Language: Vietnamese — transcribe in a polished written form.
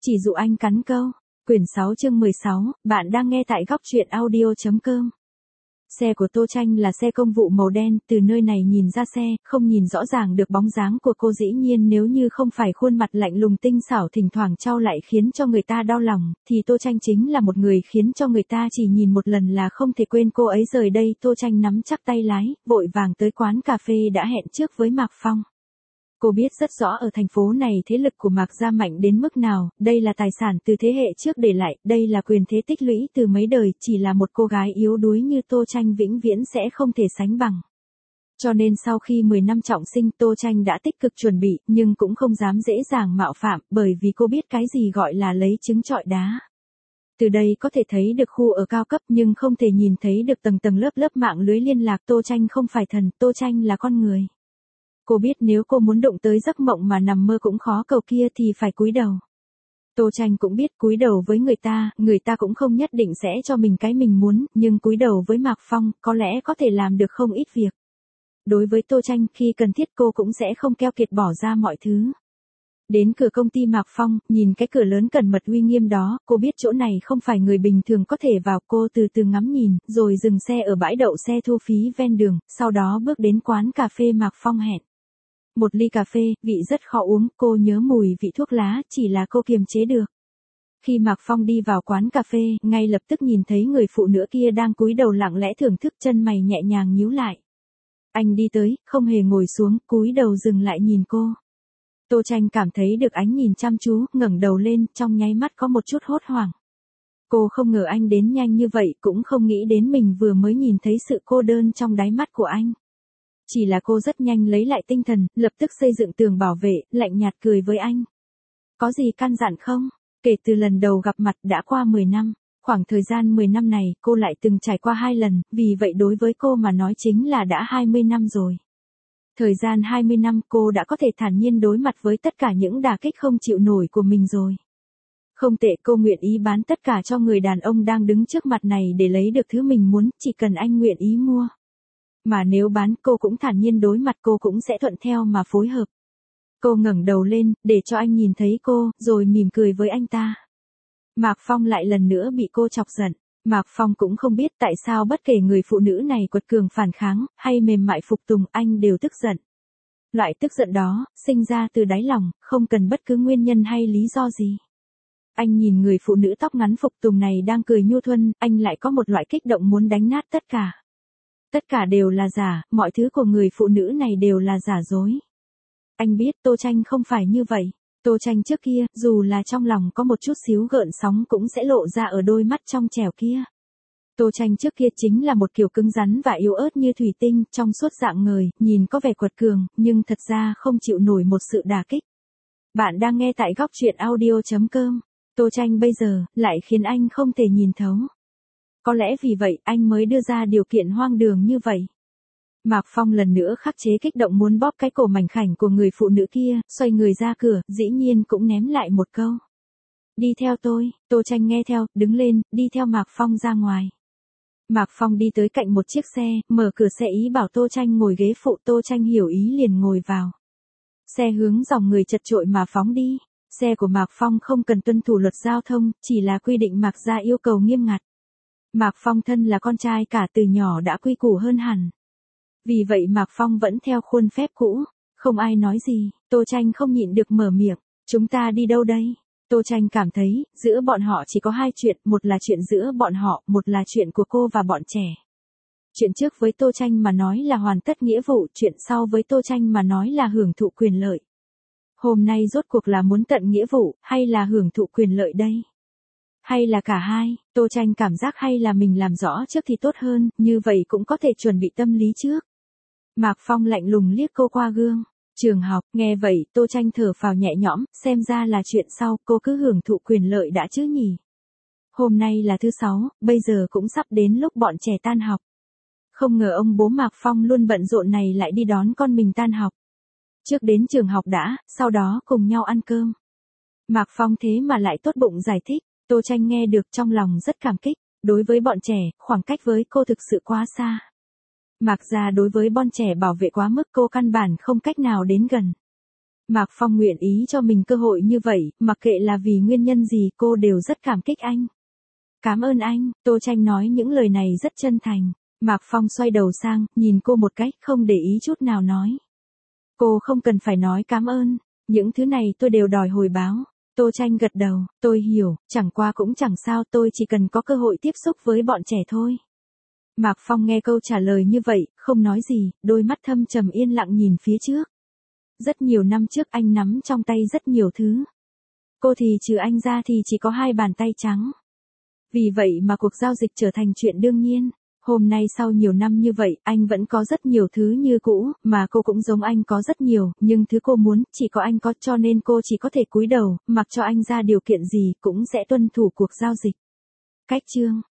Chỉ dụ anh cắn câu. Quyển 6 chương 16, bạn đang nghe tại góc truyện audio.com. Xe của Tô Tranh là xe công vụ màu đen, từ nơi này nhìn ra xe, không nhìn rõ ràng được bóng dáng của cô, dĩ nhiên nếu như không phải khuôn mặt lạnh lùng tinh xảo thỉnh thoảng trao lại khiến cho người ta đau lòng, thì Tô Tranh chính là một người khiến cho người ta chỉ nhìn một lần là không thể quên cô ấy. Rời đây Tô Tranh nắm chắc tay lái, vội vàng tới quán cà phê đã hẹn trước với Mạc Phong. Cô biết rất rõ ở thành phố này thế lực của Mạc gia mạnh đến mức nào, đây là tài sản từ thế hệ trước để lại, đây là quyền thế tích lũy từ mấy đời, chỉ là một cô gái yếu đuối như Tô Tranh vĩnh viễn sẽ không thể sánh bằng. Cho nên sau khi 10 năm trọng sinh, Tô Tranh đã tích cực chuẩn bị, nhưng cũng không dám dễ dàng mạo phạm, bởi vì cô biết cái gì gọi là lấy trứng trọi đá. Từ đây có thể thấy được khu ở cao cấp nhưng không thể nhìn thấy được tầng tầng lớp lớp mạng lưới liên lạc. Tô Tranh không phải thần, Tô Tranh là con người. Cô biết nếu cô muốn đụng tới giấc mộng mà nằm mơ cũng khó cầu kia thì phải cúi đầu. Tô Tranh cũng biết cúi đầu với người ta cũng không nhất định sẽ cho mình cái mình muốn, nhưng cúi đầu với Mạc Phong, có lẽ có thể làm được không ít việc. Đối với Tô Tranh, khi cần thiết cô cũng sẽ không keo kiệt bỏ ra mọi thứ. Đến cửa công ty Mạc Phong, nhìn cái cửa lớn cẩn mật uy nghiêm đó, cô biết chỗ này không phải người bình thường có thể vào. Cô từ từ ngắm nhìn, rồi dừng xe ở bãi đậu xe thu phí ven đường, sau đó bước đến quán cà phê Mạc Phong hẹn. Một ly cà phê, vị rất khó uống, cô nhớ mùi vị thuốc lá, chỉ là cô kiềm chế được. Khi Mạc Phong đi vào quán cà phê, ngay lập tức nhìn thấy người phụ nữ kia đang cúi đầu lặng lẽ thưởng thức, chân mày nhẹ nhàng nhíu lại. Anh đi tới, không hề ngồi xuống, cúi đầu dừng lại nhìn cô. Tô Tranh cảm thấy được ánh nhìn chăm chú, ngẩng đầu lên, trong nháy mắt có một chút hốt hoảng. Cô không ngờ anh đến nhanh như vậy, cũng không nghĩ đến mình vừa mới nhìn thấy sự cô đơn trong đáy mắt của anh. Chỉ là cô rất nhanh lấy lại tinh thần, lập tức xây dựng tường bảo vệ, lạnh nhạt cười với anh. Có gì căn dặn không? Kể từ lần đầu gặp mặt đã qua 10 năm, khoảng thời gian 10 năm này cô lại từng trải qua 2 lần, vì vậy đối với cô mà nói chính là đã 20 năm rồi. Thời gian 20 năm cô đã có thể thản nhiên đối mặt với tất cả những đả kích không chịu nổi của mình rồi. Không tệ, cô nguyện ý bán tất cả cho người đàn ông đang đứng trước mặt này để lấy được thứ mình muốn, chỉ cần anh nguyện ý mua. Mà nếu bán, cô cũng thản nhiên đối mặt, cô cũng sẽ thuận theo mà phối hợp. Cô ngẩng đầu lên, để cho anh nhìn thấy cô, rồi mỉm cười với anh ta. Mạc Phong lại lần nữa bị cô chọc giận. Mạc Phong cũng không biết tại sao bất kể người phụ nữ này quật cường phản kháng, hay mềm mại phục tùng, anh đều tức giận. Loại tức giận đó, sinh ra từ đáy lòng, không cần bất cứ nguyên nhân hay lý do gì. Anh nhìn người phụ nữ tóc ngắn phục tùng này đang cười nhu thuần, anh lại có một loại kích động muốn đánh nát tất cả. Tất cả đều là giả, mọi thứ của người phụ nữ này đều là giả dối. Anh biết Tô Tranh không phải như vậy. Tô Tranh trước kia, dù là trong lòng có một chút xíu gợn sóng cũng sẽ lộ ra ở đôi mắt trong trẻo kia. Tô Tranh trước kia chính là một kiểu cứng rắn và yếu ớt như thủy tinh, trong suốt dạng ngời, nhìn có vẻ quật cường, nhưng thật ra không chịu nổi một sự đả kích. Bạn đang nghe tại góc truyện audio.com. Tô Tranh bây giờ, lại khiến anh không thể nhìn thấu. Có lẽ vì vậy, anh mới đưa ra điều kiện hoang đường như vậy. Mạc Phong lần nữa khắc chế kích động muốn bóp cái cổ mảnh khảnh của người phụ nữ kia, xoay người ra cửa, dĩ nhiên cũng ném lại một câu. Đi theo tôi. Tô Tranh nghe theo, đứng lên, đi theo Mạc Phong ra ngoài. Mạc Phong đi tới cạnh một chiếc xe, mở cửa xe ý bảo Tô Tranh ngồi ghế phụ. Tô Tranh hiểu ý liền ngồi vào. Xe hướng dòng người chật chội mà phóng đi. Xe của Mạc Phong không cần tuân thủ luật giao thông, chỉ là quy định Mạc gia yêu cầu nghiêm ngặt. Mạc Phong thân là con trai cả từ nhỏ đã quy củ hơn hẳn. Vì vậy Mạc Phong vẫn theo khuôn phép cũ, không ai nói gì, Tô Tranh không nhịn được mở miệng, chúng ta đi đâu đây? Tô Tranh cảm thấy, giữa bọn họ chỉ có 2 chuyện, một là chuyện giữa bọn họ, một là chuyện của cô và bọn trẻ. Chuyện trước với Tô Tranh mà nói là hoàn tất nghĩa vụ, chuyện sau với Tô Tranh mà nói là hưởng thụ quyền lợi. Hôm nay rốt cuộc là muốn tận nghĩa vụ, hay là hưởng thụ quyền lợi đây? Hay là cả hai? Tô Tranh cảm giác hay là mình làm rõ trước thì tốt hơn, như vậy cũng có thể chuẩn bị tâm lý trước. Mạc Phong lạnh lùng liếc cô qua gương. Trường học, nghe vậy, Tô Tranh thở phào nhẹ nhõm, xem ra là chuyện sau, cô cứ hưởng thụ quyền lợi đã chứ nhỉ. Hôm nay là thứ 6, bây giờ cũng sắp đến lúc bọn trẻ tan học. Không ngờ ông bố Mạc Phong luôn bận rộn này lại đi đón con mình tan học. Trước đến trường học đã, sau đó cùng nhau ăn cơm. Mạc Phong thế mà lại tốt bụng giải thích, Tô Tranh nghe được trong lòng rất cảm kích. Đối với bọn trẻ, khoảng cách với cô thực sự quá xa. Mạc gia đối với bọn trẻ bảo vệ quá mức, cô căn bản không cách nào đến gần. Mạc Phong nguyện ý cho mình cơ hội như vậy, mặc kệ là vì nguyên nhân gì cô đều rất cảm kích anh. Cảm ơn anh, Tô Tranh nói những lời này rất chân thành. Mạc Phong xoay đầu sang, nhìn cô một cách, không để ý chút nào nói. Cô không cần phải nói cảm ơn, những thứ này tôi đều đòi hồi báo. Tô Tranh gật đầu, tôi hiểu, chẳng qua cũng chẳng sao, tôi chỉ cần có cơ hội tiếp xúc với bọn trẻ thôi. Mạc Phong nghe câu trả lời như vậy, không nói gì, đôi mắt thâm trầm yên lặng nhìn phía trước. Rất nhiều năm trước anh nắm trong tay rất nhiều thứ. Cô thì trừ anh ra thì chỉ có 2 bàn tay trắng. Vì vậy mà cuộc giao dịch trở thành chuyện đương nhiên. Hôm nay sau nhiều năm như vậy, anh vẫn có rất nhiều thứ như cũ, mà cô cũng giống anh có rất nhiều, nhưng thứ cô muốn, chỉ có anh có, cho nên cô chỉ có thể cúi đầu, mặc cho anh ra điều kiện gì cũng sẽ tuân thủ cuộc giao dịch. Cách chương